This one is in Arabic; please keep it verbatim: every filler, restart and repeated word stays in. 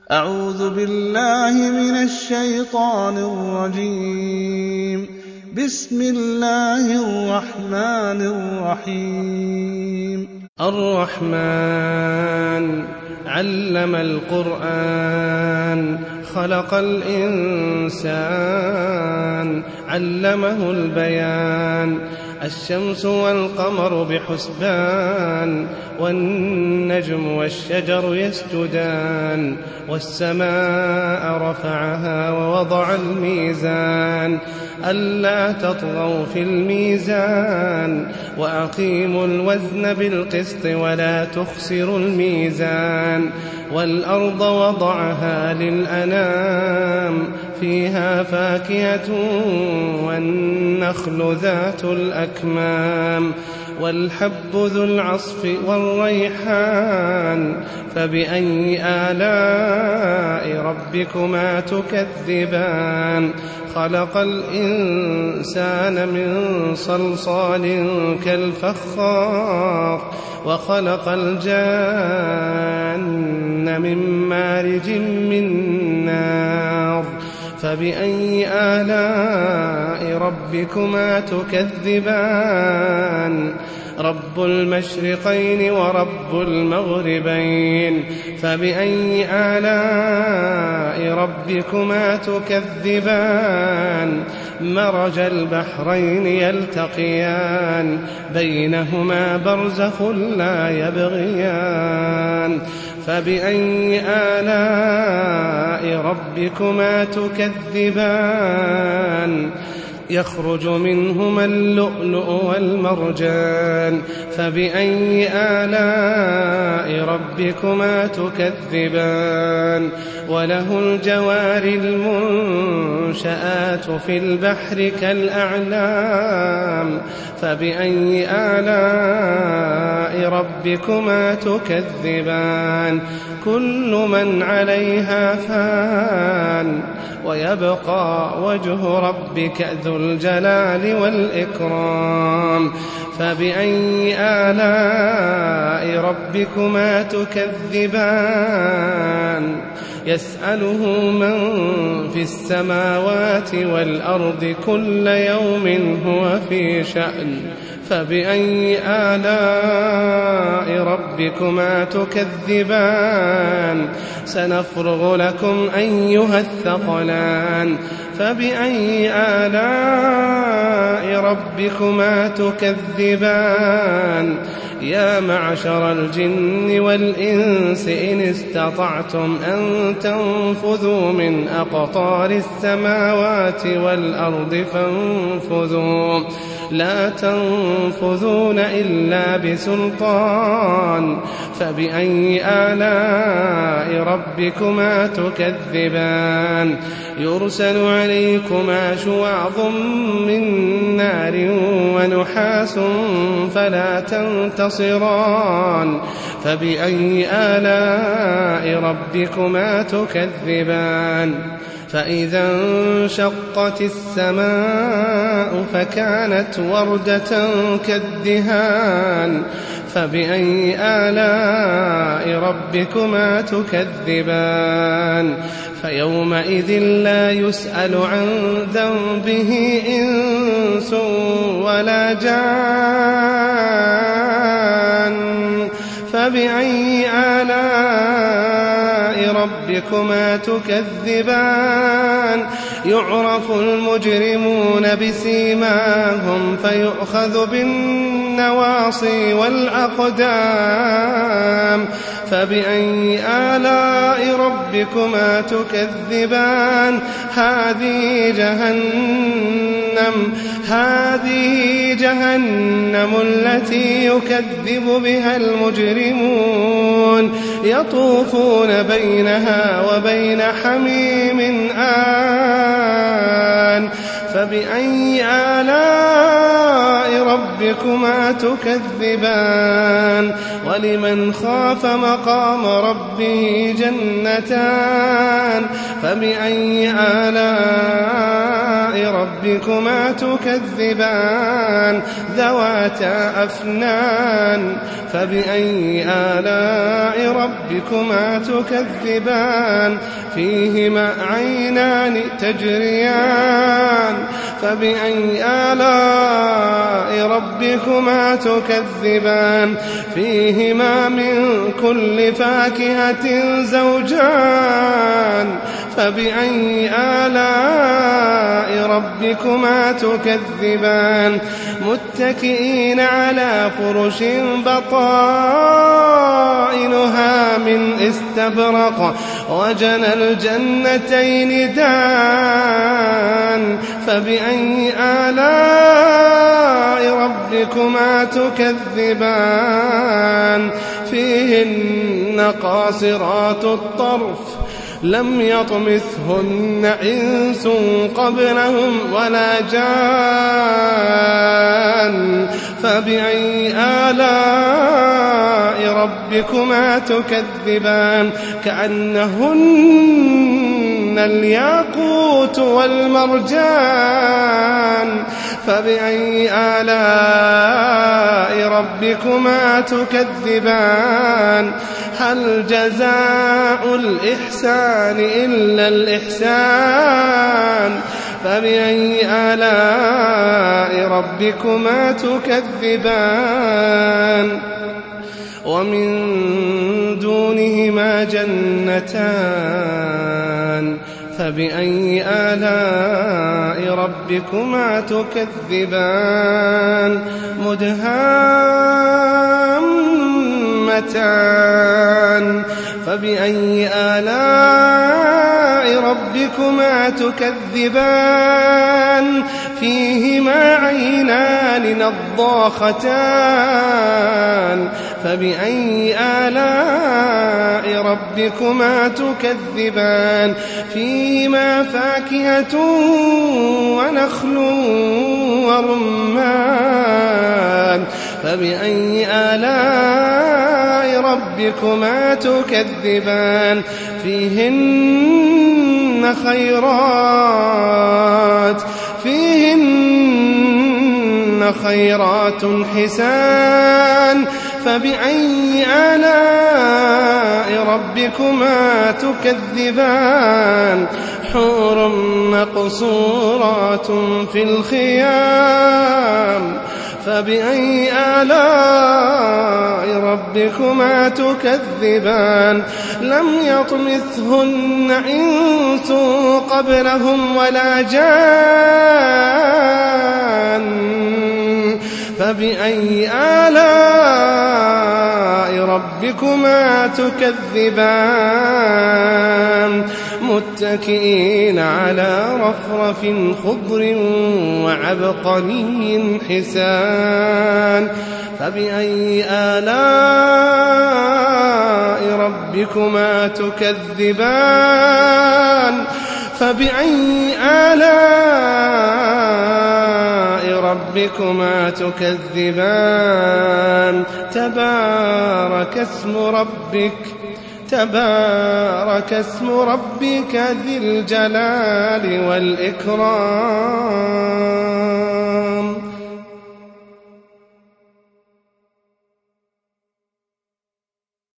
أعوذ بالله من الشيطان الرجيم. بسم الله الرحمن الرحيم. الرحمن علم القرآن خلق الإنسان علمه البيان. الشمس والقمر بحسبان والنجم والشجر يسجدان والسماء رفعها ووضع الميزان ألا تطغوا في الميزان وأقيموا الوزن بالقسط ولا تخسروا الميزان. والأرض وضعها للأنام فيها فاكهة والنخل ذات الأكمام والحب ذو العصف والريحان. فبأي آلاء ربكما تكذبان؟ خلق الإنسان من صلصال كالفخار وخلق الجان من مارج من نار. فبأي آلاء ربكما تكذبان؟ رب المشرقين ورب المغربين. فبأي آلاء ربكما تكذبان؟ مرج البحرين يلتقيان بينهما برزخ لا يبغيان. فبأي آلاء ربكما تكذبان؟ يخرج منهما اللؤلؤ والمرجان. فبأي آلاء ربكما تكذبان؟ وله الجوار المنشآت في البحر كالأعلام. فبأي آلاء ربكما تكذبان؟ كل من عليها فان ويبقى وجه ربك ذو الجلال والإكرام. فبأي آلاء ربكما تكذبان؟ يسأله من في السماوات والأرض كل يوم هو في شأن. فبأي آلاء ربكما تكذبان؟ سنفرغ لكم أيها الثقلان. فبأي آلاء ربكما تكذبان؟ يا معشر الجن والإنس إن استطعتم أن تنفذوا من أقطار السماوات والأرض فانفذوا لا تنفذون إلا بسلطان. فبأي آلاء ربكما تكذبان؟ يرسل عليكما شواظ من نار ونحاس فلا تنتصران. فبأي آلاء ربكما تكذبان؟ فإذا انشقت السماء فكانت وردة كالدهان. فبأي آلاء ربكما تكذبان؟ فيومئذ لا يسأل عن ذنبه إنس ولا جان. فبأي آلاء ربكما تكذبان؟ يعرف المجرمون بسيماهم فيؤخذ بالنواصي والأقدام. فبأي آلاء ربكما تكذبان؟ هذه جهنم هذه جهنم التي يكذب بها المجرمون يطوفون بينها وبين حميم آن. فبأي آلاء ربكما ربكما تكذبان ولمن خاف مقام ربه جنتان فبأي آلاء ربكما تكذبان ذواتا أفنان فبأي آلاء ربكما تكذبان فيهما عينان تجريان فبأي آلاء ربكما تكذبان فيهما من كل فاكهة زوجان فبأي آلاء ربكما تكذبان متكئين على فرش بطائنها من استبرق وجنى الجنتين دان فبأي آلاء ربكما تكذبان فيهن قاصرات الطرف لم يطمثهن إنس قبلهم ولا جان فبأي آلاء ربكما تكذبان كأنهن الياقوت والمرجان فبأي آلاء ربكما تكذبان هل جزاء الإحسان إلا الإحسان فبأي آلاء ربكما تكذبان ومن دونهما جنتان فبأي آلاء ربكما تكذبان مدهامتان فبأي آلاء ربكما تكذبان فيهما عينان نضاختان فبأي آلاء ربكما تكذبان فيهما فاكهة ونخل ورمان فبأي آلاء ربكما تكذبان فيهن خيرات فيهن خيرات حسان فبأي آلاء ربكما تكذبان حور مقصورات في الخيام فبأي آلاء ربكما تكذبان لم يطمثهن إنس قبلهم ولا جان فبأي آلاء ربكما تكذبان متكئين على رفرف خضر وعبقري حسان فبأي آلاء ربكما تكذبان فبأي آلاء ربكما تكذبان تبارك اسم ربك تبارك اسم ربك ذي الجلال والإكرام